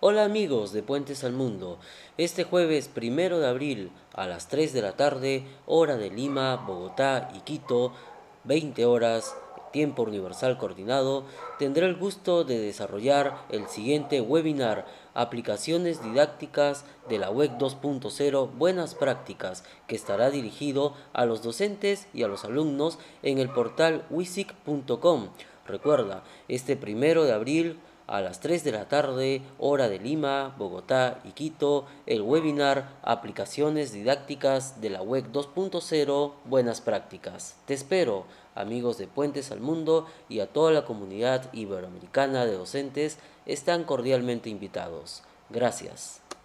Hola amigos de Puentes al Mundo. Este jueves 1 de abril a las 3 de la tarde, hora de Lima, Bogotá y Quito, 20 horas, tiempo universal coordinado, tendré el gusto de desarrollar el siguiente webinar: Aplicaciones didácticas de la Web 2.0, buenas prácticas, que estará dirigido a los docentes y a los alumnos en el portal wisic.com. Recuerda, este 1 de abril a las 3 de la tarde, hora de Lima, Bogotá y Quito, el webinar Aplicaciones didácticas de la Web 2.0, buenas prácticas. Te espero, amigos de Puentes al Mundo, y a toda la comunidad iberoamericana de docentes están cordialmente invitados. Gracias.